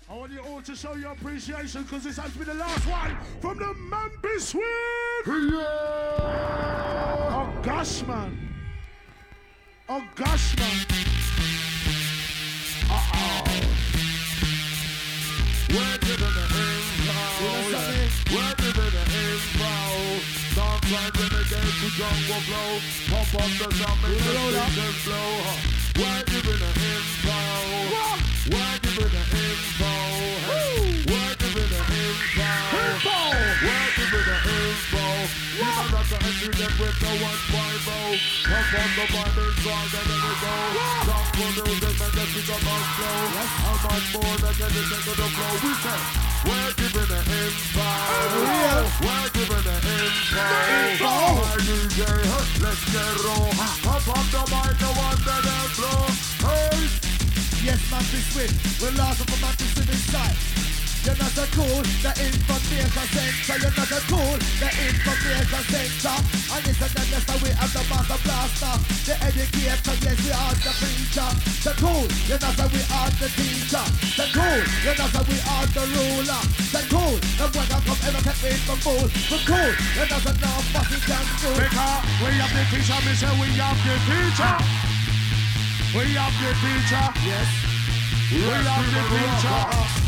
I want you all to show your appreciation because this has been the last one from the man be sweet. Yeah. Oh gosh, man. Oh gosh, man. Uh-oh. We're giving the info. We're giving the info. Sometimes when they get to jungle flow, pop up the sound, make the speakers blow. We're giving the info. We're giving the info. We're giving the info. We're giving the info. You know that the entry them with the 150. Pop on the Bible song and then we go. Some for music and the pick up our flow. How much more than can you take to the flow? We say, we're giving the info. We're giving the info. My DJ, let's get raw. Pop on the mic, the one that they blow. Hey! Yes, man, be swift. We're laughing for man to swim inside. You're not a cool, the information center. You're not a cool, the information center. And listen to this, we have the master blaster, the educator, yes, we are the preacher. The cool, you're not a we are the teacher. The cool, you're not a we are the ruler. The cool, the one that come ever take me from fool. The cool, you're not a no fucking can do. Because we have the teacher, me say we have the teacher. We have the teacher. Yes. We have the teacher.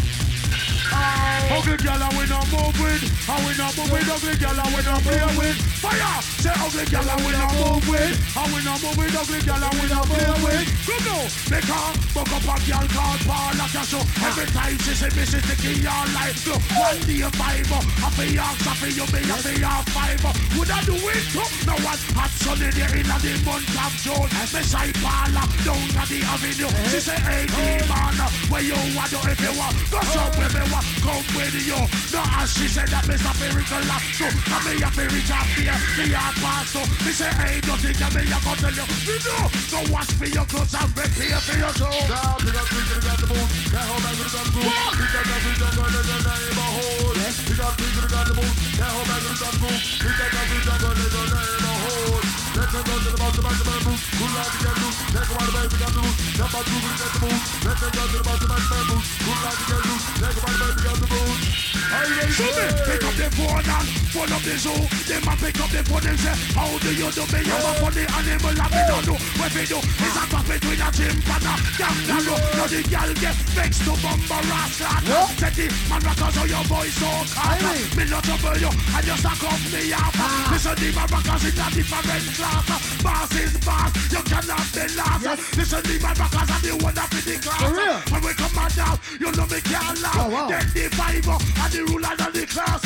Ugly girl and we not move with. And we not move with ugly girl and we not play with. Fire! Say ugly girl and we not move with. And we not move with ugly girl and we not play with. Go go! Because buck up a girl called Paul like a show. Every time she say me she sticky your life. Go one day five. I feel your coffee you me I feel your five. Would I do it too? No one hot sunny there in the month of June. Me say Paula down at the avenue. She say hey man, where you want to if you want. Go show with me what come with you. No as she said that me stop here with a lot. So come me up here reach up here. Me a pass so me say hey don't think me a go tell you. You know go wash for your clothes and prepare for your show. Now pick up the moon. Get home and get the moon. Pick up every jungle in the neighborhood. Pick up the moon. Get home and get the moon. Pick up every jungle in the neighborhood. Let's go to the mountain back to the moon. Good luck to get loose. Take one baby got the moon. Jump out to get the moon. Let's go to the mountain back to the moon. Good luck to get loose. Take one baby got the moon. Are you ready? So me pick up the phone and phone up the zoo. Them a pick up the phone and say, how do you do me? I'm a funny animal and me don't know what we do. It's a talk between a chimpanzee and kangaroo. Now the girl get vexed to bumper ass like said the man rockers how your voice so calm. Me not trouble you and you stack up me up. Listen the man rockers in a different class. Boss is boss, you cannot be last. Listen the man rockers and the one up in the class. When we come on down, you know me can't laugh. Then the five and the ruler of the class.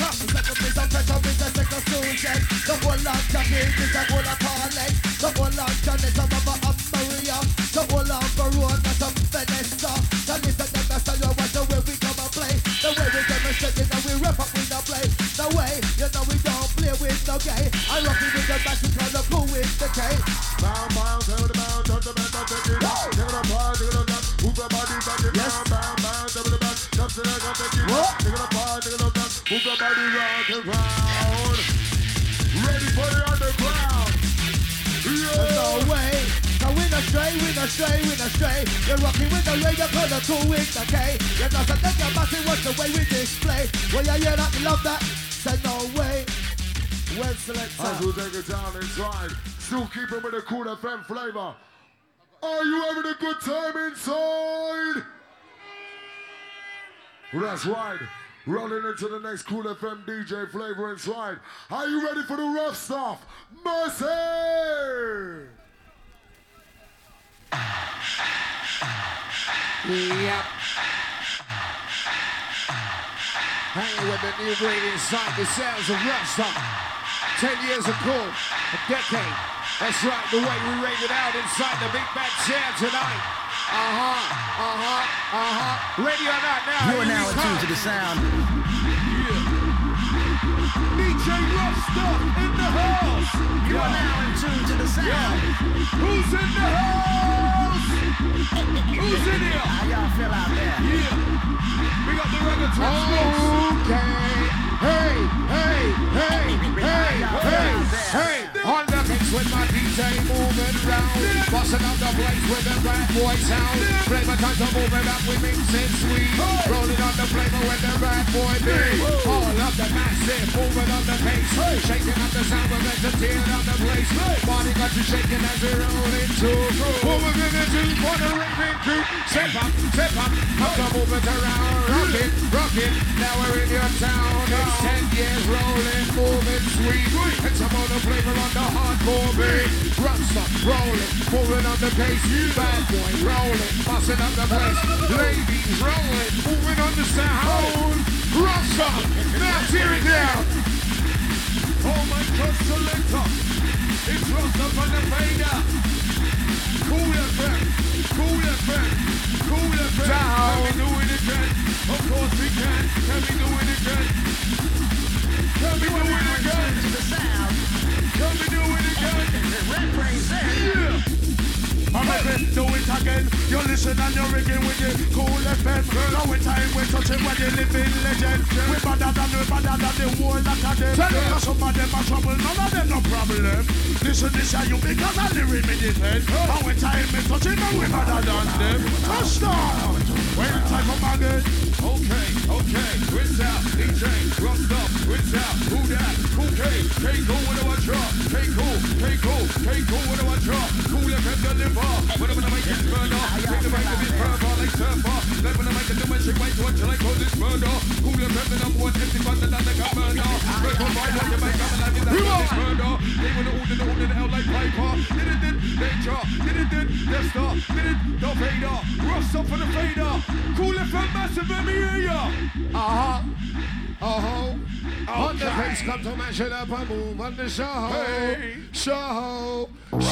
The whole lot of it is a whole lot of legs. The whole lot of it is a mother of Maria. The whole lot of Verona, some Vanessa. The list of them that's you watch the way we come and play. The way we demonstrate it and we rap up with the play. The way, you know we don't play with no gay. I rock it with the Mexican, the cool with the K. Bound, bound, tell the bound, touch the man, touch the kid. Take it apart, take it up, move the body back in. Bound, bound, bound, tell the back, touch the leg, touch the kid. Take it apart, take it up, move the body round and round. Ready for the underground. There's no way. Now we not stray, we not stray, we not stray. You're rocking with the radio, call the cool with the K. You're not a nigga, massive, what's the way we display? Well, yeah, hear that, you love that. Say no way. Well selected. As we take it down inside, still keeping with the Cool FM flavor. Are you having a good time inside? That's right. Rolling into the next Cool FM DJ flavor inside. Are you ready for the rough stuff? Mercy! Yep. Hanging with the new breed inside the sounds of rough stuff. 10 years of cool, a decade. That's right, the way we rave it out inside the Big Bad Sound tonight. Ready or not now? You're now attuned to the sound. DJ Rasta in the house. You are now in tune to the sound. Who's in the house? Who's in here? How y'all feel out there? Yeah. We got the reggaeton mix. Okay. Hey. On the mix with my DJ moving round. Busting up the place with the bad boy sound. Flavor time to move it up, we mix it sweet. Rolling on the flavor with the bad boy beat. All of the massive, moving on the pace. Shaking up the sound, we're meant to tear down the place. Body got you shaking as we roll into. What we're gonna do for the raving crew? Step up, come to move it around. Rock it, now we're in your town. It's 10 years rolling, moving sweet. And some other flavor on the hardcore beat. Rasta rolling, moving on the pace. Bad boy rolling, busting up the place. Ladies rolling, moving on the sound. Rasta, now tear it down. Oh my God, selector. It's Rasta on the fader. Cool FM, cool FM, cool FM. Can we do it again? Of course we can. Can we do it again? Can we do it again? To the sound. Can we do it again? The red brain's there. Yeah. I'm ready, do it again. You listen and you're rigging with it. Cool FM. Now in time we're touching with the living legend. We better than the whole lot of them. Because some of them are trouble, none of them no problem. Listen this are you because I live in me defend. Now in time we're touching and we better than them. Touchdown. When time come again. Okay. Rinse out, DJ, rust up, rinse out, who that? Cool K, K-Cool, what do I drop? K-Cool, what do I drop? Cool FM deliver. When I'm gonna make it murder, take the mic to be further like surfer. Then when I make a new machine, wait until I call this murder. Cool FM, the number one 55, the land that got murder. Break on my one, you make up and I did that murder. They were the L like Piper. Did it, Nature. Did it, Lester. Did it, the Vader. Rust up for the fader. Cool FM, massive, let me hear ya. On the face, come to mash it up and move on the show. Hey. Show.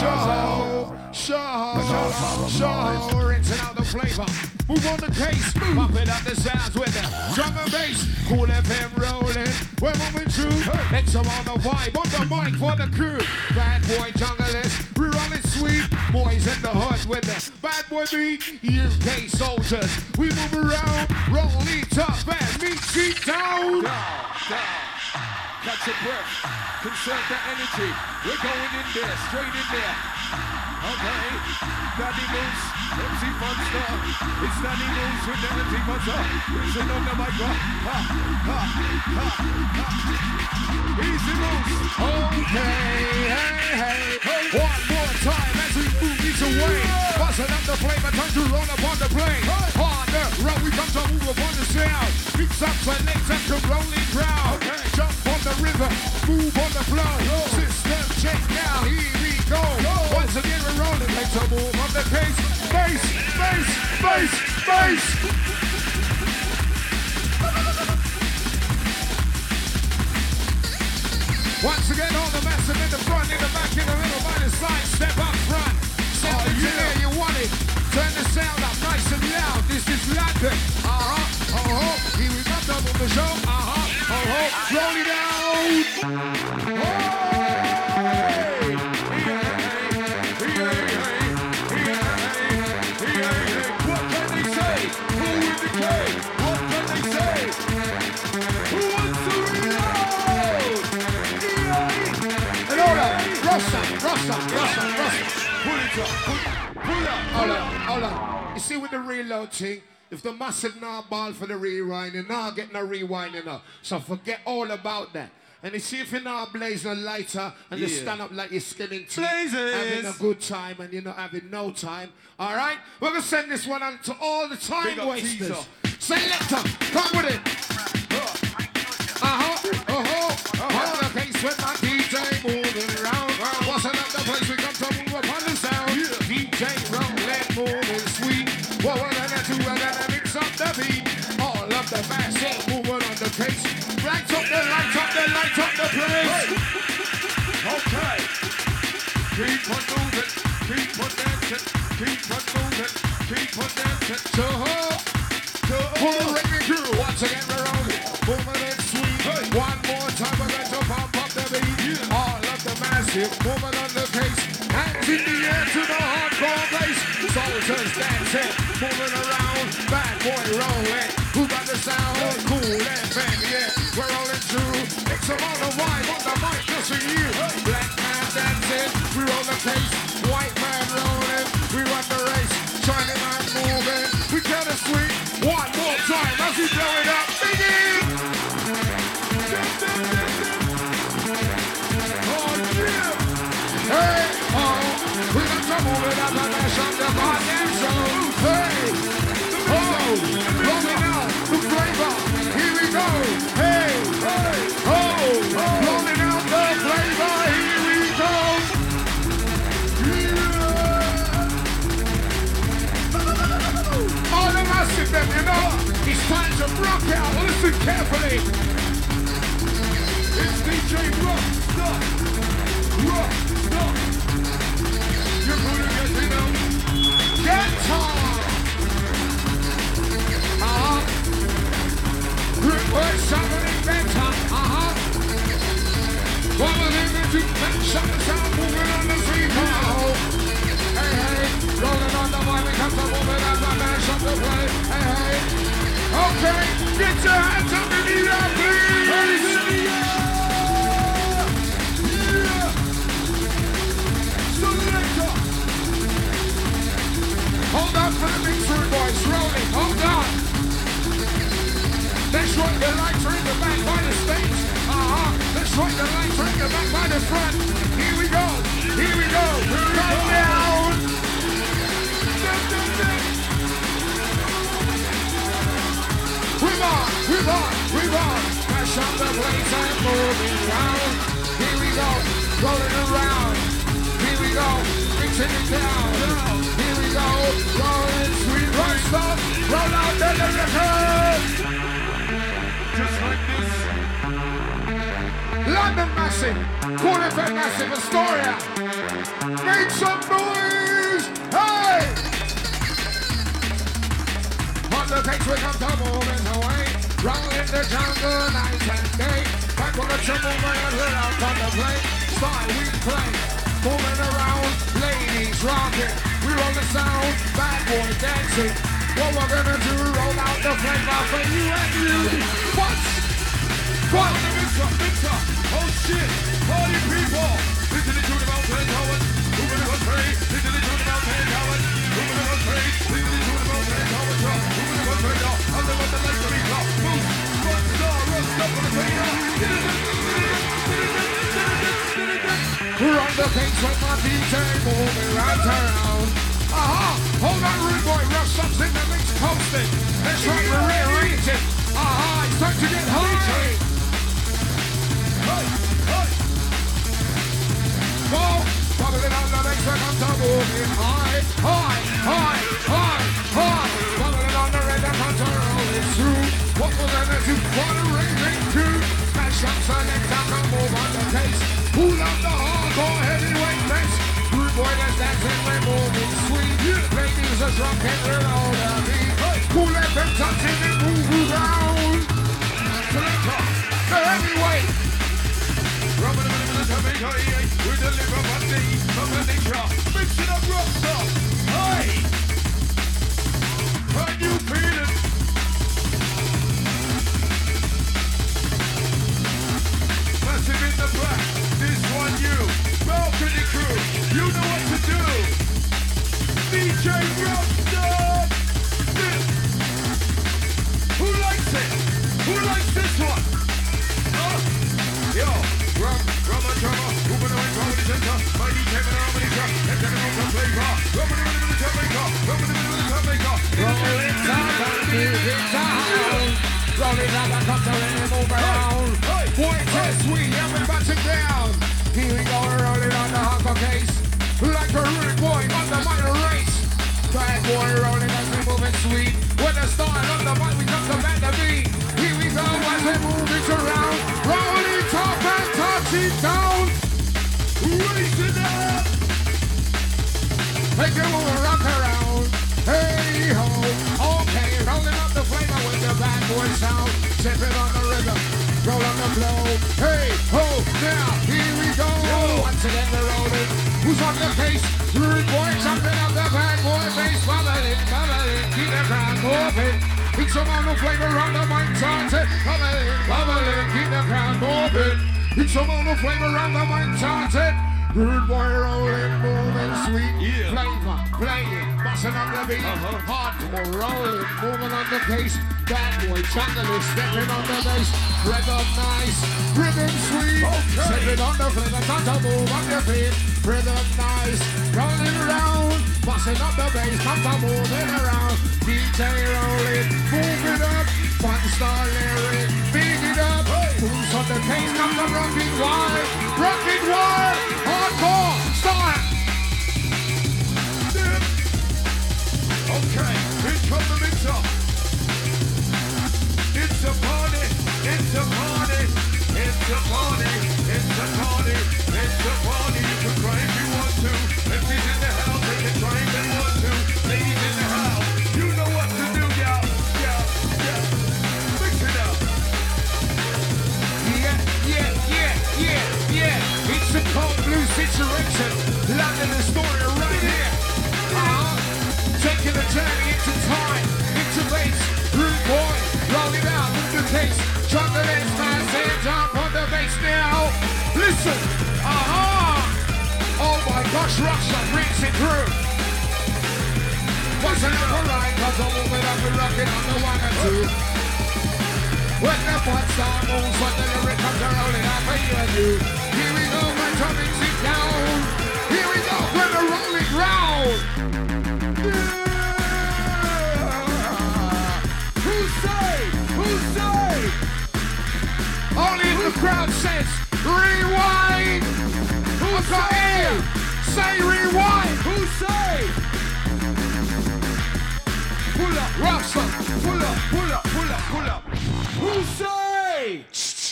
Rinsing out the flavor. Move on the case. Popping up the sounds with the drum and bass. Cool FM rolling. We're moving through. Next on the vibe. On the mic for the crew. Bad boy junglers. We're rolling sweet. Boys in the hood with the bad boy beat. UK soldiers. We move around. Rolling tough and meet feet down. Down. Catch your breath. Conserve the energy. We're going in there. Straight in there. Okay. Daddy Moose. MC Monster. It's Daddy Moose with the MC Monster. Listen on the mic. Easy Moose. Okay. Hey. One more time as we move each away. Busting up the flavor. Time to roll up on the plane. On the road we come to move up on the sound. Mix up and legs up to rolling crowd. Jump on the river. Move on the flow. System check now. Here we go. Once again we're rolling. Legs up move on the case. Bass. Once again, all the massive in the front, in the back, in the middle, by the side, step up front. Step into there, you want it. Turn the sound up nice and loud. This is London. Here we come, double the show. Roll it out. What can they say? Who in the game? What can they say? Who wants to reload? And hold up. Rasta. Pull it up. Pull up. Hold on. You see with the reload thing, if the massive now ball for the rewind, you're not getting a rewind enough. So forget all about that. And you see if you're not blazing a lighter and you stand up like you're skinning teeth, having a good time and you're not having no time. All right? We're going to send this one out to all the time wasters. Selector, come with it. On the case with my DJ moving around. Busting up the place, we come to move up on the sound. DJ rolling, moving sweet. What we're gonna do, we're gonna mix up the beat. All of the massive moving on the case. Light up the place. Okay. Keep on moving. Keep on dancing. Keep on moving. Keep on dancing. Pull the reggae crew. Once again we're rolling. Moving it sweet. One more time we're going to pump up the beat. All of the massive moving on the case. Hands in the air to the hardcore bass. Soldiers dancing, moving around. Bad boy rolling. Who got the sound? Cool FM, yeah. We're rolling through. It's a lot of vibe on the mic just for you. Black man dancing. We them, you know. It's time to rock out. Listen carefully. It's DJ Rock Stop. Rock Stop. You're gonna get me now. Get on. We're something better. What we're living to make something sound moving on the street now. Hey, hey, rolling on the mic, we come to moving as I mash up the play. Hey, hey. Okay, get your hands up in the air, please. Hands in the air. Yeah. Selector. Hold on for the mix room, boys. Rolling. Hold on. Let's rock the lights are in the back by the stage. Let's rock the lights are in the back by the front. Here we go. Here we go. Come down. We've on. Smash up the place and moving round. Here we go. Rolling around. Here we go. Mixing it down. Here we go. Rolling sweet rock stuff. Roll out the record. Just like this. London Massive, Quarterback Massive, Astoria. Make some noise! Hey! On the takes we come to moving away. Rolling the jungle night and day. Back on the trouble man, we're out on the play. Style we play. Moving around, ladies rocking. We roll the sound, bad boy dancing. What we're gonna do, roll out the flavor for you and you. What? Mixer, oh shit, party people. Listen to the mountain towers. Moving to a tree. Listen to the mountain towers. Moving to a tree. Listen to the mountain towers. Moving to a tree. I'm the one that likes to be top. Move, rock star, up on the train. We're on the things with my DJ moving right around. Hold on, rude boy, rough something that makes posted. Let's try to rearrange it. It's time to get high. Go, bubbling on the next one, I'm moving high. Bubbling on the red, I'm rolling through. What we're gonna do, what a ring to. Smash up, select, I'm move on the case. Pull up the hardcore heavyweight bass. Rude boy, that's dancing, we're moving sweet. Ladies are drunk and we're all the beat. Cool FM touching and move around. Selector, the heavyweight. We deliver one day from a nature. Mixing up rock stuff. Hey! Can you feel it? Massive in the back. This one you. Balcony crew. You know what to do. DJ Rockstar. Who likes it? Who likes this one? Yo, Rum and Trevor, moving away from the center. Mighty Kevin Harmony Truck, and then on the flavor. Rum in the middle of the Jamaica, rum in the middle of the Jamaica. Rolling down, moving down. Rolling down, I come to let me move around. Boy, test sweet, everybody down. Here we go, rolling on the hardcore case. Like a rude boy on the minor race. Bad boy rolling as we moving sweet. With the style on the mic, we come to bend the beat. Here we go as we move it around. Rolling top and touching down. Raise it up. Make it move rock around. Hey ho. Okay, rolling up the flavor with the bad boy sound. Sipping on the rhythm. Roll on the flow. Hey ho. Now here we go. Once again we're rolling. Who's on the case? Rude boy jumping up the bad boy bass. Bubbling. Keep the crowd moving. Each amount of flavor on the mic charted. Bubbling. Keep the crowd moving. Each amount of flavor on the mic charted. Rude boy rolling, moving, sweet flavor, playing, busting on the beat, hardcore rolling, moving on the case. Bad boy jungle is stepping on the bass, rhythm nice, rhythm sweet, stepping on the flavor, time to move on your feet, rhythm nice, rolling around, busting up the bass, time to moving around, DJ rolling, move it up, one star lyric, big it up, who's on the case, come the rocking wild, hardcore, start! Okay, here comes the mixer. Rush, rinse it through. What's another ride? Cause I'm moving up and rocking on the 1 and 2. When the one star moves, when the lyric comes rolling out for you and you. Here we go, when drumming sit down. Here we go, when the rolling round. Who say? Only if the crowd says, rewind. Who's got ear? Say rewind. Who say? Pull up, Rasta. Pull up. Who say?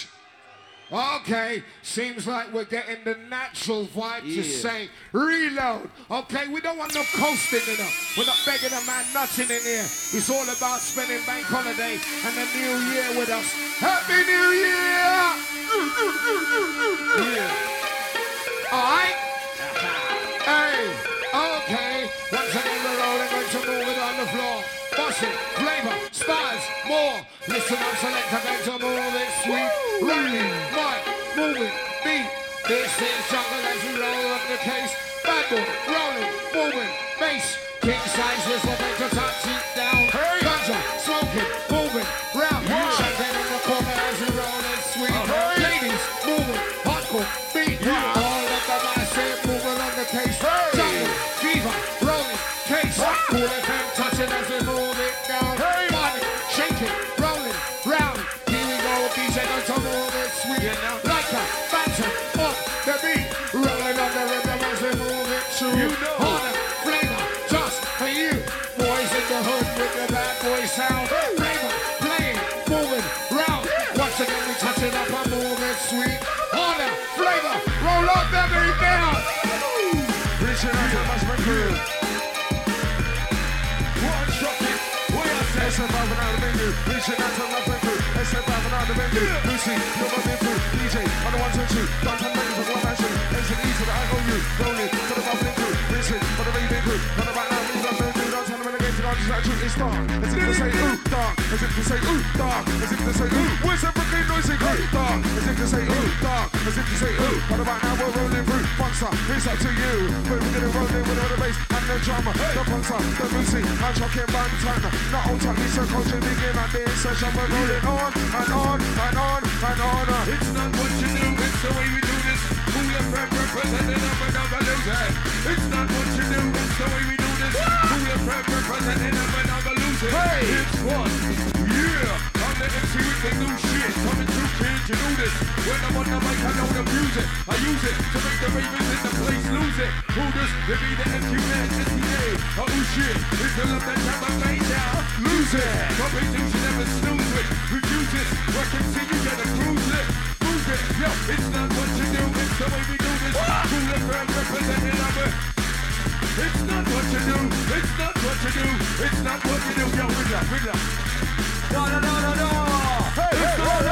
Okay, seems like we're getting the natural vibe to say reload. Okay, we don't want no coasting in it. We're not begging a man nothing in here. It's all about spending bank holiday and the new year with us. Happy New Year! Alright? Hey, okay. Once again we're rolling, going to move it on the floor. Bossy, flavor, stars, more. Listen up, select, I'm going to move it sweet. Rolling, mic, moving, beat. This is jungle as we roll up the case. Bad boy, rolling, moving, bass. King size is what makes us touch it down. Ganja, smoking, moving, round. Champagne in the corner as we roll it sweet. Ladies, moving, hardcore, beat. All of the massive moving on the case. Jungle, fever, rolling, case. Cool FM touching as we move it down. Money, shaking, rolling, round. Here we go, DJ going to move it sweet. Like a phantom up the beat. Rolling on the rhythm as we move it through. Harder, flavor, just for you. Boys in the hood with the bad boy sound. Flavor, playing, moving, round. Once again we touch it up and move it sweet. Harder, flavor, roll up the beat down. Reaching out to my crew. One shocking. SM5 around the menu. Reaching out to my crew. SM5 around the menu. Lucy, you're my big crew. DJ, on the 1, 2, 2. Don't turn back to one action. SME to the IOU. Rolling to the bubbling crew. Reaching for the raving crew. On the right now, we love the new. Don't turn them in the game to the just like truth. It's dark. As if to say, ooh, dark. As if to say, ooh, dark. As if to say, ooh. Where's that Brooklyn noisy crew? Dark. As if to say, ooh, dark. As if to say, ooh. On the right now, we're rolling through. Monster, it's up to you. We're gonna roll in with the bass and the drama. The punter, the Lucy, I'm talking Montana. Not all time, it's a culture begin at this session. We're rolling on and on and on and on. It's not what you do, it's the way we do this. Who your friend representing them another loser? It's not what you do, it's the way we do this. Who your friend representing them another loser? Hey, it's one, yeah. I'm the MC with the new shit. Coming through, kids, you know this. When I'm on the mic, I don't abuse it. I use it to make the ravens in the place lose it. Who this? They be the MQ-Man, STA. Oh shit, it's the love that time I made now. Lose it. Competition never snooze it. Refuse it. Work and see you gotta cruise it. Move it. Yo, it's not what you do, it's the way we do this. Who the friend representing number? It's not what you do, it's not what you do, it's not what you do. Yo, Riddler. No. Hey, it's not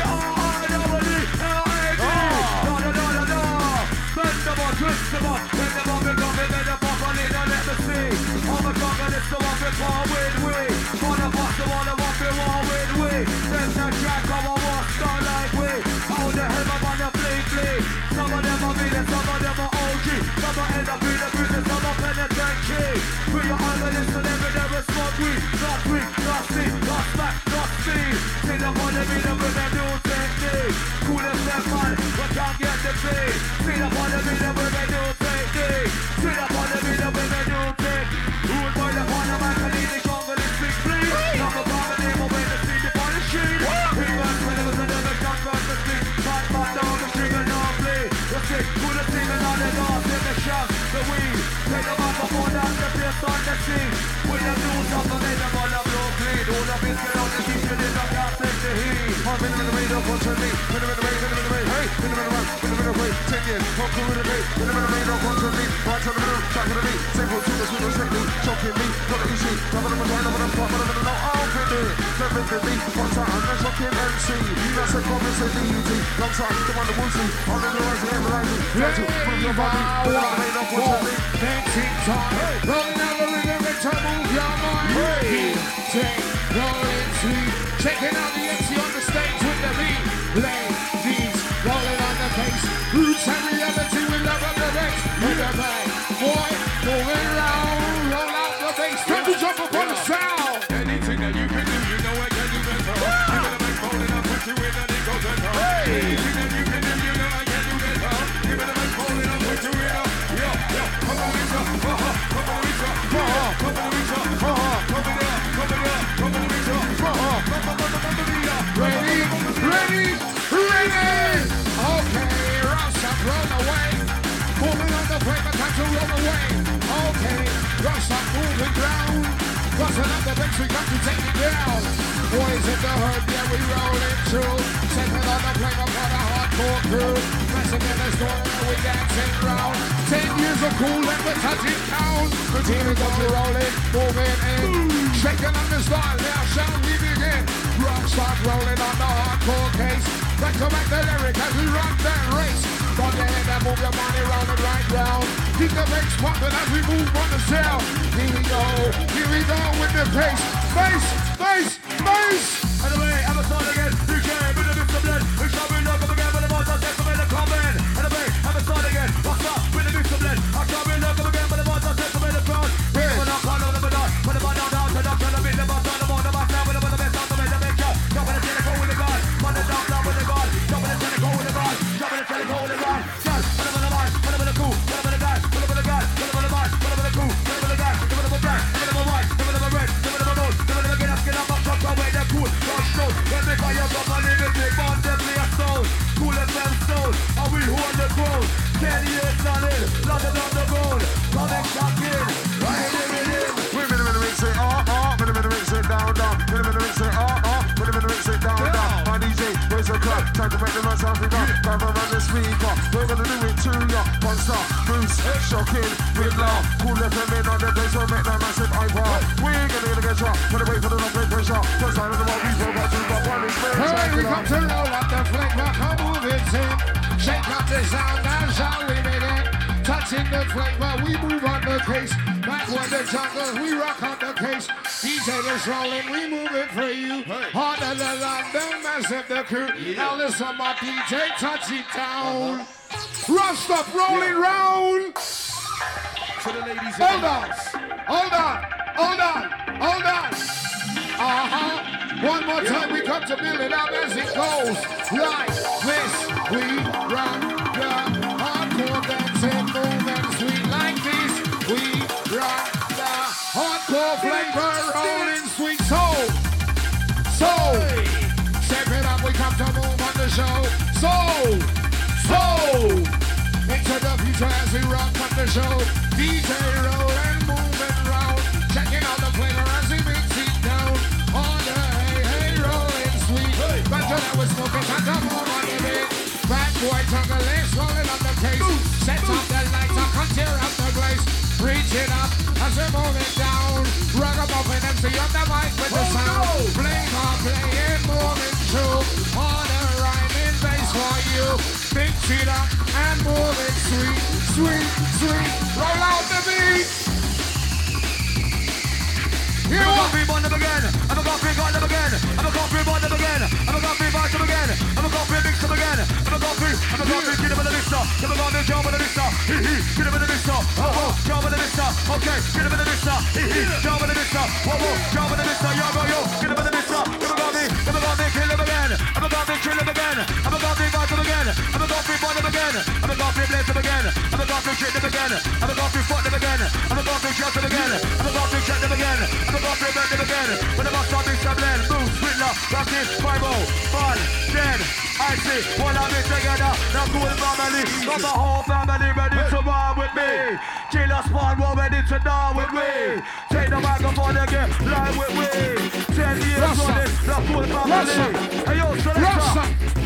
Bend them on, twist them on, bend them on, bend them up, I need to let me see. Oh my God, and it's the one we call win-win. For the boss, the one we want win-win. There's no track, come on, walk, start like we. How the hell am I on the flee? Some of them are mean and some of them are OG. Some are end up in the business, some are penetrate key. For your analysts and every never smoke weed. Not weak, not see, not smack, not speed. See them on the rhythm with a new technique. Cool as that man, but can't get the beat. See them on the rhythm with a new technique. See them on the rhythm with a new technique. Ruled by the one of my Canadian jungle is big bleed. Number five and name away the city on the street. England, when it was another jungle to speak. Bad down the string and not bleed. The sick, who the singer on the north in the shop, the weed. Take them up before that, the place on the scene. With the news of the name on the blow bleed. All the biscuit on the teacher, they don't got the heat. I'm in the rain, don't want to me. In the rain, hey, in the run, in the rain, 10 years, come cool with the rain. In the rain, don't want to me. Right on the middle, track to me. Simple to the sweet, shake choking me. Not the issue, cover the vagina, but I'm top, but I'm not out for me. Never for me, one time, I'm not shocking MC. That's a promise of easy. Long time, come on the woozy. On the horizon, I'm rising. Got to move your body. All the rain, don't want to me. Dancing time, rolling out the rhythm, and to move your mind. Take, rolling sweet. Checking out the MC on the stage with the beat. Ladies, rolling on the bass. Roots and reality, we love on the Rex. With the bang. listen up the bass, we come to take it down. Boys in the hood, yeah, we rolling through. Second on the flavor for the hardcore crew. Messing in the store and we dancing round. 10 years of cool and we're touching down. The team is up to rolling, moving in. Shaking on the style, now shall we begin? Rock start rolling on the hardcore case. Let's go back the lyric as we rock that race. From your head and move your body round and right round. Keep the bass pumping as we move on the cell. Here we go with the pace. Bass, bass, bass. Anyway, I'm a son again. You can't be the Mr. Blood. We shall be looking again for the most I said in the comment. Anyway, I'm a son again. What's up with the Mr. Blood? I shall be looking again for the most I said in the crowd. We're not calling on the dog. Put the man down to the doctor. The beat the boss on the moon. The boss down with the best out of the make up. Jump in the teleco with the god. Put the dog down with the god. Jump in the teleco with the god. Jump in the teleco with the god. Put the man, put the man, cool. Put the man, guy. Put the man, guy. Put the man, put the man, cool. Put the man, guy. Put the man, black. Put the man, white. Put the man, red. Put the man, gold. Put the man, get up, talk away the cool. Rush slow. When they fire up and live it, they born them play a soul. Cool as them soul. And we hold the crown. 10 years solid. Longer than the gold. Coming back in. Right in it in. Wait a minute, say wait a minute, say down. Wait a minute, say wait a minute, say down. My DJ, raise a club, time to make the noise off we got. Grab around the speaker, we're gonna do it to ya. One star, boost, shocking, with love. Cool FM in on the place, we'll make that massive iPod. We're gonna get shot, put away for the long break pressure. First side of the world, we go back to the one is very hey, we come to roll up the flavor, come move it in. Shake up the sound, now shall we begin? Touching the flavor, we move on the case. Back with the jungle, we rock on the case. DJ is rolling, we move it for you. Harder than London, massive the crew. Now listen, my DJ, touch it down. Rust up, rolling round. To the ladies. Hold on. One more time, we come to build it up as it goes. Like this, we rock the hardcore dancing movement. Sweet like this, we rock the hardcore flavor rolling sweet soul. Step it up, we come to move on the show. Soul. Into the future as we rock on the show. DJ rolling, moving round. Checking out the flavor as we mix it down. On the hey, rolling sweet. But that we're smoking and the moon on the beat. Bad boy jungle is rolling on the case. Set up the lights, I can tear up the place. Reach it up as we move it down. Rock up and MC on the mic with the sound. Playing, moving through. On the rhyming bass for you. Mix it up and move it sweet. Roll out the beat. Here we go. I'm a coffee on them again. I'm a coffee on them again. I'm a coffee on them again. I'm a coffee mix them again. I'm a coffee, get him in the mister. I'm a coffee, jump in the mister. Get him in the mister. Oh, jump in the mister. Okay, get him in the mister. Jump in the mister. Oh, jump in the mister. Yo, get him in the mister. I'm a coffee, kill him again. I'm a coffee, kill him again. I'm a coffee, fight him again. I'm a coffee, burn him again. I'm a coffee, bless him again. I'm a coffee, shit him again. I'm a coffee, fuck him again. I'm a coffee, shut him again. I'm a coffee, shut him again. I'm a coffee, burn him again. When the boss on this blend, Bruce, Whitler, Rocket, Fibo, Fun, Dead, Icy, all of it together. Now cool family, got the whole family ready to war with me. Killer Spawn, we're ready to die with me. Take the microphone again, live with me. 10 years running, the cool family. Hey yo, Selector.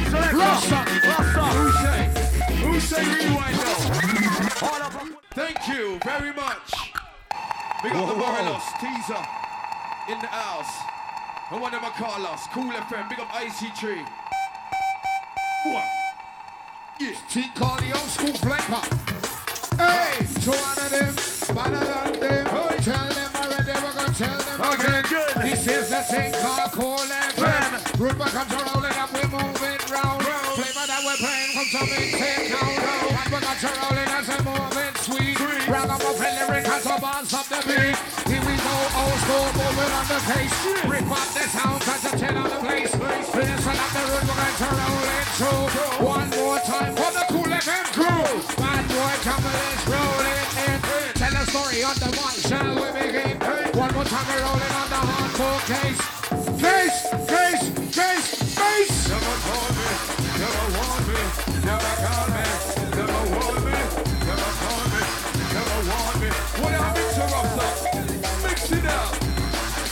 Who say rewind now? Thank you very much. We got the wireless teaser in the house. And one of them call us Cool FM. Big up IC3. What? Yeah. T-call the old school flavor. Hey, to one of them, better than them. Tell them already, we're gonna tell them again. Good. This is the thing called Cool FM. Rumor comes rolling up, we move it round. Flavor that we're playing from something take now. And we're gonna rolling as we move it sweet. Round up a lyric as a bounce up the beat. Here we go, old school moving on the pace. Rip up the sound, touch a 10 on the place. Listen up the road, we're going to roll it through. One more time for the Cool FM crew. Bad boy Campbell is rolling in. Tell a story on the one, shall we begin? One more time we're rolling on the hardcore case. Case. Never call me, never want me, never call me, never want me, never call me, never want me. What I mix her up, son? Mix it up.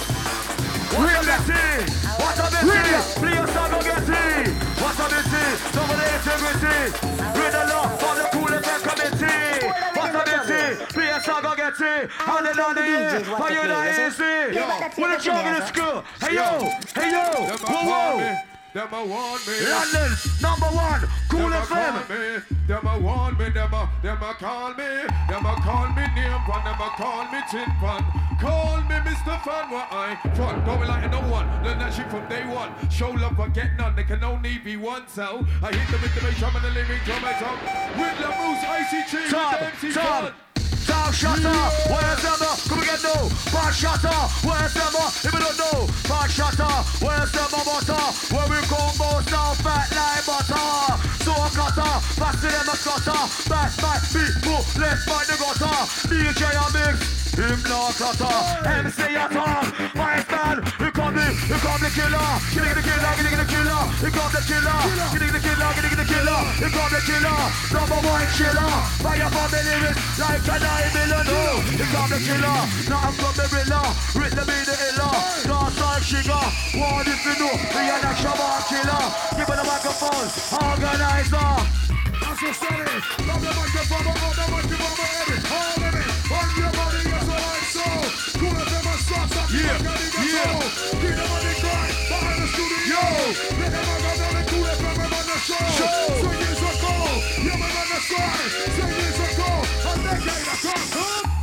And then on the air, for you that easy. When the job in the school. Hey yo, whoa. Them a want me. London, #1, Cool FM. Them a want me. Them a call me. Them a call me name pan. Them a call me tin pan. Call me Mr. Fan. What I front going like no one. Learn that shit from day one. Show love but get none. There can only be one. So I hit them with the bass drum and the lyric drum and drum. With La Moose, ICG, with the MC Fun. Top shutter, where's Emma? Come again, no. Bad shutter, where's Emma? If you don't know, bad shutter, where's Emma butter? Where we combo sound fat like butter. So a cutter, faster than a cutter. Back by people, left by the gutter. DJ a mix, him no cutter. MC a talk, my man. Here come the killer. Give me the killer, give me the killer. Here come the killer. Give me the killer, give me the killer. Here come the killer. #1 killer. Fire for the lyrics like a knife in the door. Here come the killer. Now I'm from the villa. Written me the illa. Dance like sugar. What if you know? We are the Shabbat killer. Give me the microphone. Organizer. That's a story. Love the microphone, all the microphone, Eddie. All of it. On your body, yes, all I saw. Cool as them and stop, stop. Yeah. Keep them on the grind. Behind the studio. Let them all go down and cool as them on the show. 2 years ago. Yeah, man, on the sky. 10 years ago. A decade ago.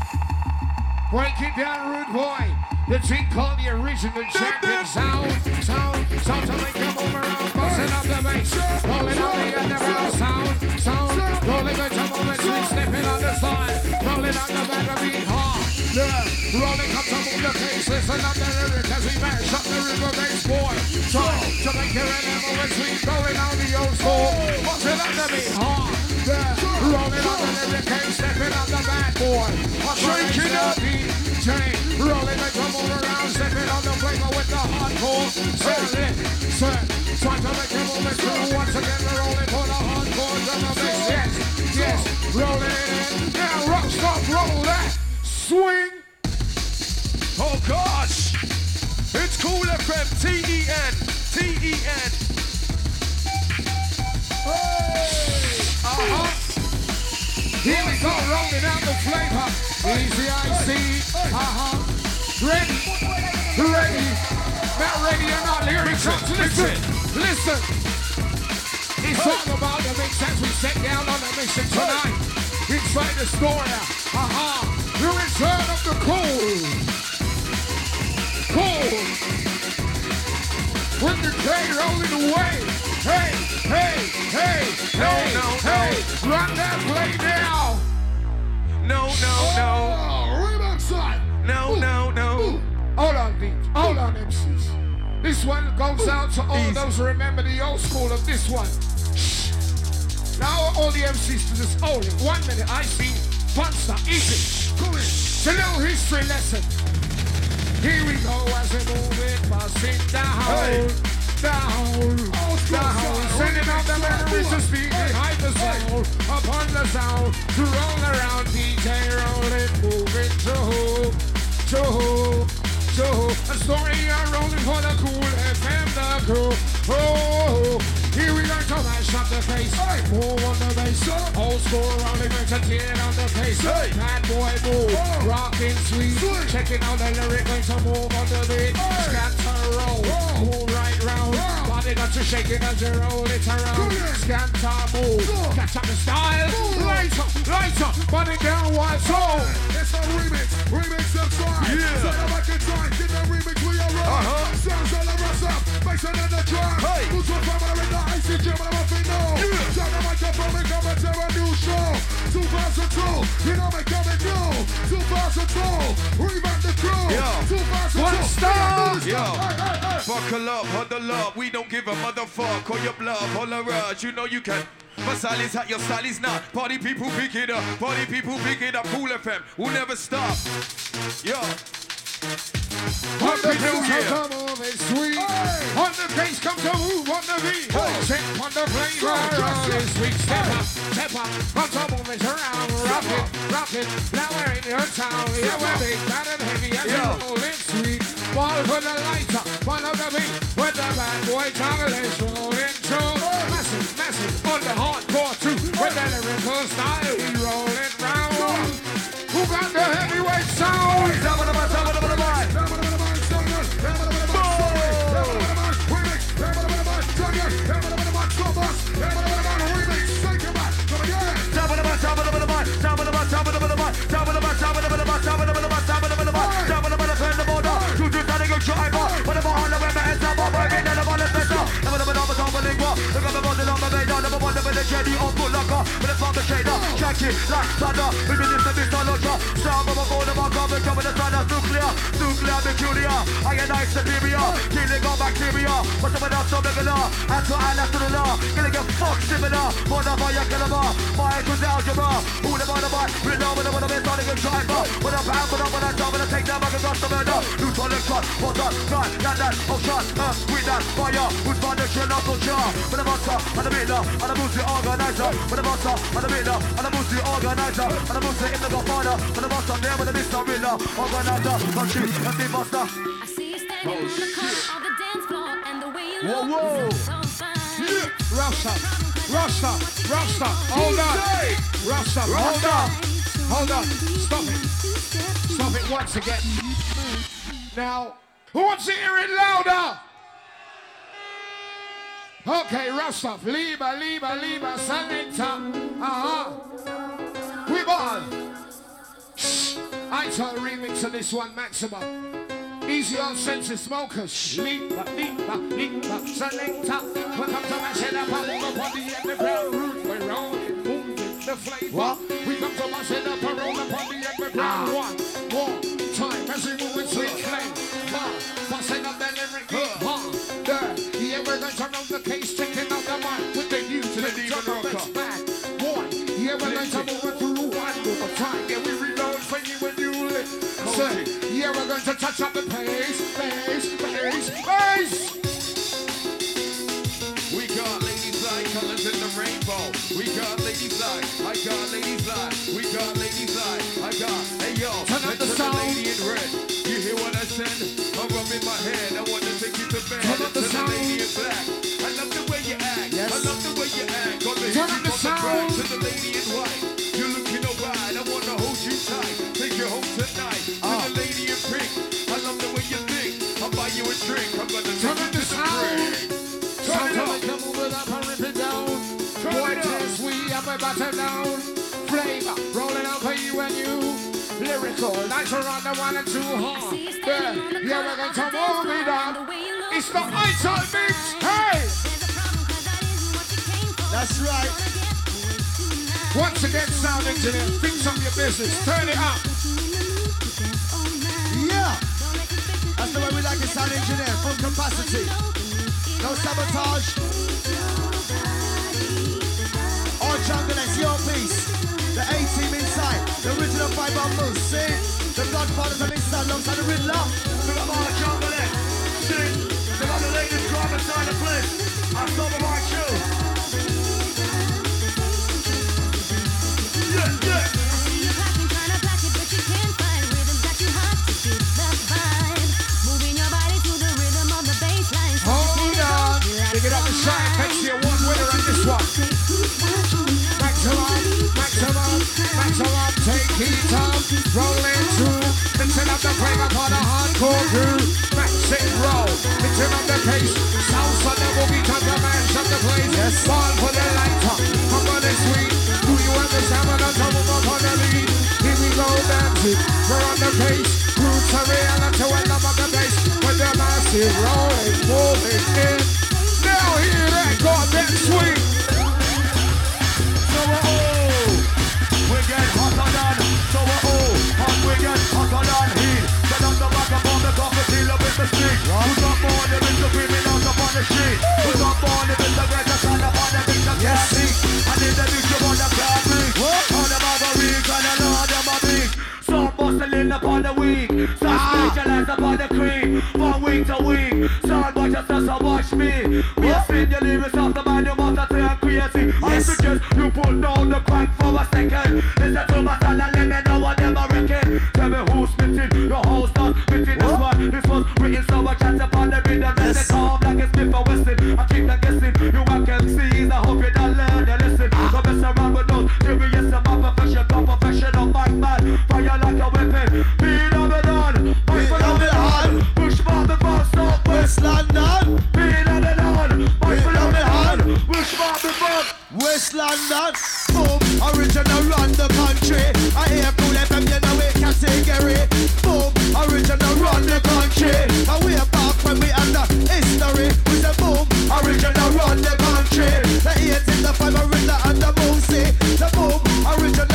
Break it down, rude boy. The thing called the original champion sound to make you move around, busting up the bass, rolling on the underground sound, rolling with some moment, slipping on the side, rolling on the back of beat hard, yeah, rolling up some of the bass, listen up the lyric as we mash up the river bass boy, try to make you in the moment, sweet, rolling on the old school, busting up the beat hard, yeah, rolling on the lyric, stepping on the bad boy, shaking up DJ, rolling with some all around, stepping on the flavor with the hardcore. Set, trying to make him move it through. Once again, we're rolling for the hardcore drum and bass. Yes, rolling it in. Now rock, stop, roll that. Swing. Oh gosh, it's Cool FM, T-E-N. Here we go, rolling out the flavor. Easy, I see. Ready. Not ready or not, lyrics. Listen. It's all about the mix as we set down on the mission tonight. Inside the store now. The return of the cool. With the K rolling away. Hey. Run that play now. No. Rebound side. No. Hold on, beat. Hold on, MCs. This one goes out to all those who remember the old school of this one. Now all the MCs to this only 1 minute. I see Funster. Easy. It's a little history lesson. Here we go as we move it, passing down. Sending out the memories to speak behind the sound, upon the sound, to roll around, DJ rolling, moving, a story you're rolling for the Cool FM, the crew. Here we go to mash up the face, move on the bass, old school rolling, makes a tear on the face, bad boy move, rocking sweet, checking out the lyric, makes a move on the beat, scatter roll, move right round, body got to shake it as you roll it around, scatter move, catch up the style, lights up, body down one soul. It's a remix of time. Yeah. So now back in time, get the remix we are on. Sounds all the rest up, bass on the drum. Who's your family in the icy gym, I'm up in now. Turn the microphone and come and tell a new show. 2002, you know me coming new. 2002, revamp the crew. 2002, One star. Buckle up, huddle up, we don't give a motherfuck. Call your bluff, holler us, you know you can. My style is hot, your style is not. Party people pick it up, Cool FM, we'll never stop. Yo. On the bass come to move it sweet. On the bass come to move on the beat. Check on the flavor, all is sweet. Step up, come to move it around. Rock it, now we're in your town. Yeah, we're big, bad and heavy, and you roll it sweet. Ball for the lights up, one of the beat. With the bad boy jungle is rolling through. Massive, on the hardcore too. With the lyrical style, we roll it round. Who got the heavyweight sound? Apache, like thunder, we been this mythology. Sound of a phone of a government, coming to thunder, nuclear, peculiar. I am nice superior, killing all bacteria. But someone else so regular, and to Allah to the law. Gonna get fucked similar, motherfucker, kill 'em all. Mike was algebra, who the mother, we know when I'm starting a driver. When I'm out, when I'm down, when I take them, I can cross the murder. Neutral shot, water, gun, that, oh shot, with that, fire, who's on the train, not so sure. When I'm outside, and the middle, and the music organizer. When I'm outside, and the middle, and the music organizer. And the music in the godfather, when I'm outside there, when the Mr. Miller, organizer, and she, and the master. I see you standing on the corner of the dance floor, and the way you Whoa, look whoa. is so fine. Rasta, hold on. Rasta, hold on. Stop it once again. Now, who wants to hear it louder? Okay, Rasta, Liba, Salita. We ball. I tell remix of this one, maximum. Easy on senses, smokers. Liba, Salita. Welcome to my shed up, I'm on the underground. We're rolling, moving the flavor. We come to my shed up, I'm on the underground. One more time as we move with sweet flame. Busting up the lyric. Yeah, we're going to turn on the case, taking out the mic with the new to the drum that's back. One, yeah, we're going to move it through one more time. Yeah, we reload for you when you listen. Yeah, we're going to touch up the pace. We got ladies like colors in the rainbow. We got ladies like, I got ladies like, we got ladies like, I got, hey yo, turn up the sound. Lady in red. You hear what I said? I'm rubbing my head. I want to take you to bed. Turn up the sound. Lady in black. I love the way you act. Yes. I love the way you act. Gonna Turn hit up you the from the sound. back to the lady in white. You're looking alright. I want to hold you tight. Take you home tonight. To the lady in pink. I love the way you think. I'll buy you a drink. I'm gonna Turn take up you the to the sound. drink. Turn it up. Come move it up and rip it down. Turn Boy, it up. taste we up and batter down. Flavor rolling out for you and you. Lyrical, nights are on the 1 and 2 hard. Yeah, we're going to move it on. It's the Ital Mix. Hey! That's right. Once again, sound engineer, fix up your business. Turn it up. Yeah. That's the way we like it, sound engineer. Full capacity. No sabotage. All jungle, it's your piece. The A-team inside. The original 5 on moves. See? The Godfathers are inside alongside the Riddler. Look at my jungle in. See? Look at the latest drive inside the place. I'm talking about you. Yeah. I see you blocking, trying to block it, but you can't find rhythms that you have to fit the vibe. Moving your body to the rhythm of the bass line. Hold on. Pick it up and shine. Makes you one winner on this one. Maximum, take heat up, rolling through, mixing up the flavor for the hardcore crew. Max it roll, mixing up the pace, sounds on the movie, time to mash up the place. Yes. Ball for the lighter, come on and sweet. Do you understand what I'm talking about on the lead? Here we go dancing, we're on the pace. Roots are real until we love on the bass. When the massive rolling, moving in. Now hear that goddamn swing. We get hotter than, so hot we get hotter than heat. Get on the back up on the top of deal with the street. Who's up on the bitch, the criminals up on the street? Who's up on the bitch, the great stand up on the bitch, the can't see. I need the bitch, you want the can't reach. On the Marguerite, and I know them a big. Some bustling upon the week. Some specialized upon the cream. From week to week. Some watch us, so watch me. We have seen the lyrics of the man, you must have turn crazy. I suggest you pull down the crank for a second. Listen to my style and let me know what them are reckon. Tell me who's spitting, your house not spitting. This one, this was written so much chance upon the rhythm. Let it come like it's Smith or Wesson. I keep the guessing, you I can see. I hope you don't learn your lesson. Don't mess around with those serious about professional mic man. Fire like a weapon. Beat on the dawn, fight for the hand. Push for the bus stop West London. Beat on the dawn, fight for the hand. Push for the bus West London. Boom, original run the country. I hear Cool FM, you know it category. Boom, original run the country. And we are back when we under history. We say boom, original run the country. The 8 in the 5 original and the Moosey. The boom, original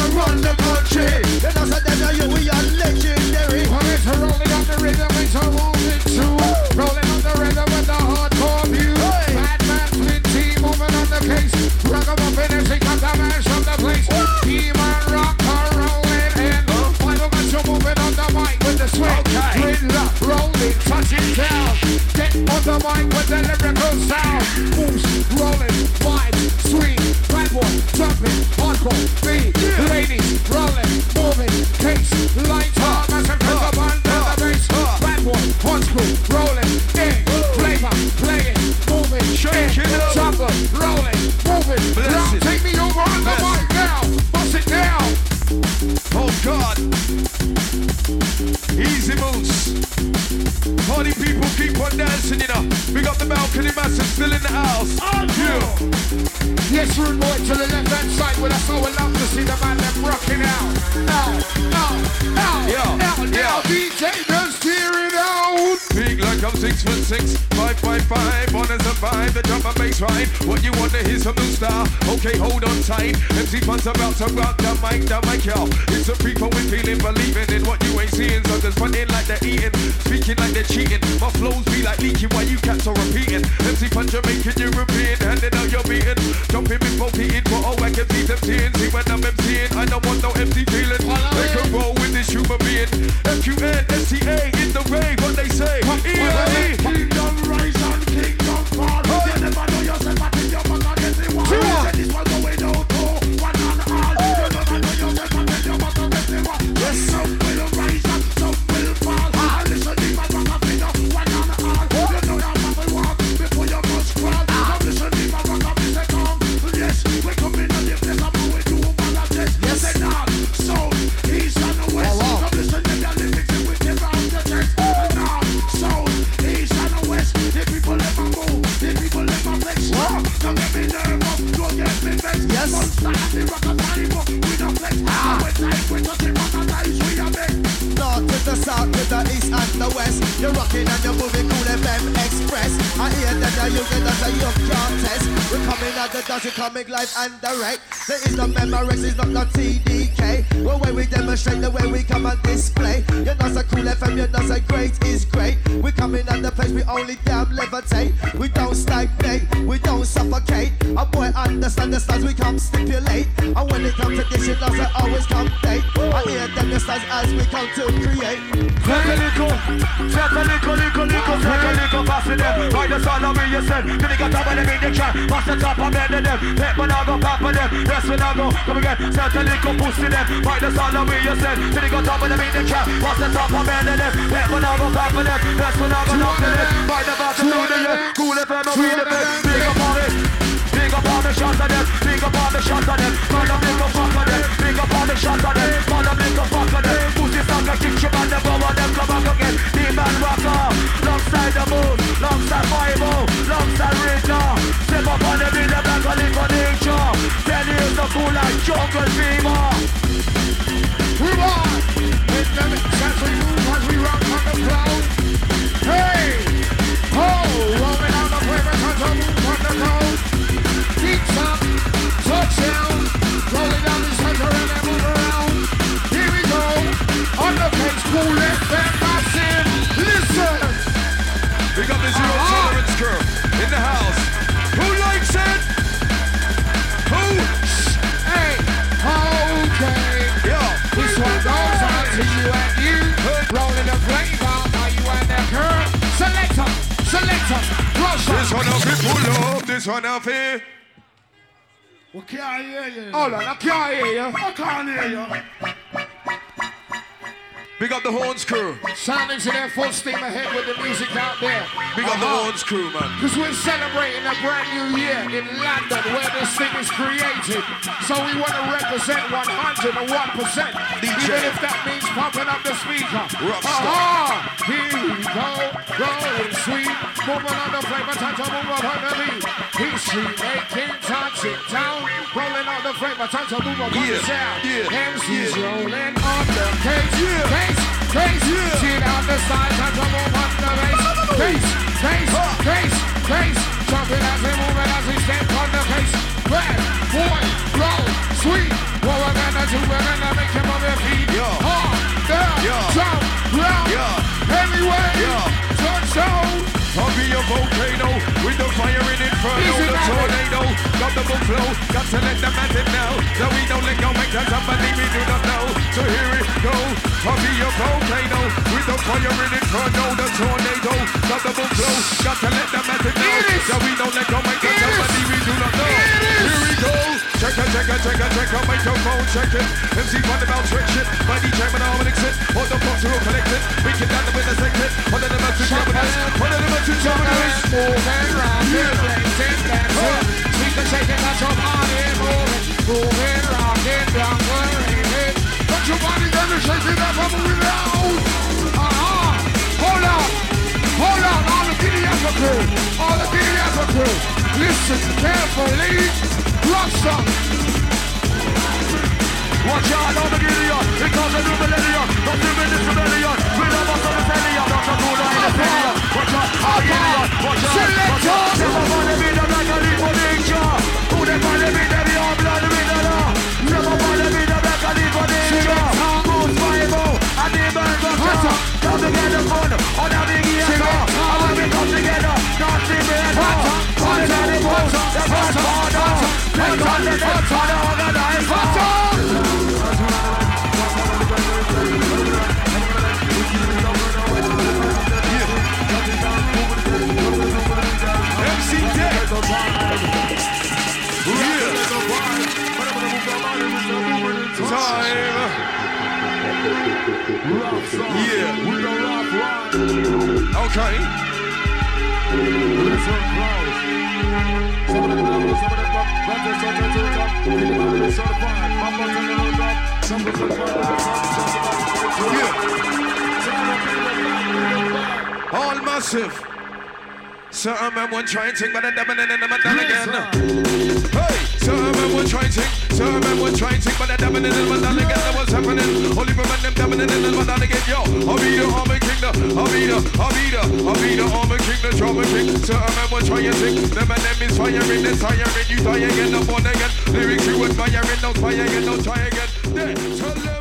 the mic with the lyrical sound. Moves, rolling, vibes, sweet, bad boy, jumping, hardcore, beat, ladies, rolling, moving, case, lights, massive up under the bass. Bad boy, hot school, rolling, in, flavor, playing, moving, shaking, jumper, rolling, moving, now take me over on the mic now, bust it down. Oh God. Easy moves. Party people keep on dancing, you know. Big up the balcony massive still in the house. Yeah. Yes, rude boy to the left hand side with us. I would love to see the man them rocking out. Now, DJ does tear it out. Big like I'm 6'6", 5'5", on as a vibe, the drum and bass rhyme. What you want to hear some new style? Okay, hold on tight. MC Fun's about to rock the mic, yo. It's the people we feeling, believing in what you ain't seeing. So there's fronting like they're eating, speaking like they're cheating. My flows be like leaking while you cats are repeating. MC Fun Jamaican, European, handing out your beating. Jumping before beating, for all I can see them seeing. See when I'm MCing, I don't want no empty feeling. They can roll with this human being. FUNSTA in the rave, what they say. EAE. Kingdom rise and kingdom fall. You never know yourself until you're back against the wall. This one going out to one and all. You never know yourself until you're back against the wall. Yes, some will rise and some will fall. And listen, if I back up in one and all. You know your mother walk before you must crawl. Come listen, if I back up in the come. Yes, we come in and the place of how we do Bangladesh. Yes, they not. So, east and the west. Come listen, if you're living with the round the text. North, south, east and the west. The people never move, the people never flex. Don't get me nervous, don't get me vexed. Yes. Don't start the rock and but we don't flex. When time we touch the rock and we are big. North to the south, to the east and the west. You're rocking and you're moving Cool FM Express. I hear that you get us a young contest. We're coming at the dance, we're coming live and direct. There is no Memorex, it's not no TDK. The way we demonstrate, the way we come and display. You're not so Cool FM, you're not so great is great. We coming at the place, we only damn levitate. We don't stagnate, we don't suffocate. A boy understand the stars, we come stipulate. And when it comes to this, you know, so always come date. I hear them the stars as we come to create. Take a little, pass it them. Right the sound of me, you said. Then you got top of them in the track. Pass the top of them, take one out, go pop of them. Rest when I go, come again. Set a little pussy them. Right the sound of me, you said. Then you got top of them in the track. Pass the top of them, take one out, go pop of them. Rest when I go, knock to them. Right the back to the Cool FM, no read them. Big up on it. Big up on the shots of them. Big up on the shots of them. Man, the big up fuck of them. Big up on the shots of them. Man, the big up fuck of them. Pussy song, I kick you, man, the power them come back again. Demon rocker, alongside the moon, alongside Bible, alongside Rita. Step up on them in the back of the nature. 10 years of cool like jungle fever. We want with the mix as we move, as we rock on the crowd. Hey, ho, rolling on the river, as we move on the crowd. Beats up, touchdown, rolling down the center and then move around. Here we go, on the face, Cool FM massive. Listen. We got the zero tolerance crew in the house. Who likes it? Who? Hey, okay. Yo. This one goes out to you and you. Rolling the flavor, are you and the girl? Selector, rush on. This one off it, pull up. This one off it. We can't hear you. Hold on, I can't hear you. I can't hear you. Big up the horns crew. Soundings in their full steam ahead with the music out there. Big up the horns crew, man. Because we're celebrating a brand new year in London where this thing is created. So we want to represent 101%. DJ. Even if that means pumping up the speaker. Rockstar. Here we go, rolling sweet. Moving on the flavor, time to move up on the beat. History making, touching down. Rolling on the flavor, time to move up on the sound. MC's rolling on the case. Case, shit on the side, time to move on the base. Case, jumping as we move and as we step on the case. Bad boy, roll, sweet. What we're gonna do, we're gonna make him on their feet. Hard, down, jump, round, everywhere, touchdown. I'll be a volcano with the fire in inferno, the tornado, got the book flow, got to let the massive know, that we don't let go, make that somebody we do not know, so So here it go. I'll be a volcano with the fire in inferno, the tornado, the double flow. Got to let the method know that we don't let go, make the somebody we do not know. Here we go. Check it, microphone, check it. MC one about trick shit. My DJ when I'm it. All the folks who are connected. We can down with the second. One of the most dominant. One of the most dominant. Moving round, dancing. Sweet and shaking, got your body moving. Moving round, down, waving. Put your body down and shake it up, up and down. Hold on, all the Giddy Apple crew. All the Giddy Apple crew. Listen carefully. Rock song. Watch out, all the Gideon. Here comes a new millennium. Don't give me this rebellion. We love us on the millennium. Not a fool or independent. Watch out, all the Gideon. Watch out. Never wanna be the black and leave for nature. Who they wanna be the real blood with the law? Never wanna be the black and leave for nature. Who's Bible? And the man got up. Come together fun. On the big year. And when we come together, not the man. On the body bones. The first border. Let's on the next one. Organize. Watch out. MC Deck. Time. Yeah. Okay. All massive. Certain men won't try and think, but they're dubbing in the man again. Hey, certain men won't try and think, certain men won't try and think, but they're dubbing in the man again. What's happening? Only prevent them dubbing in the man again. Yo, I'll be the armor king, I'll be the armor king, the drummer king. Certain men won't try and think, the man them is firing, then tiring, you die again, the born again. Lyrics you admiring, don't fire again, don't try again. Then tell them.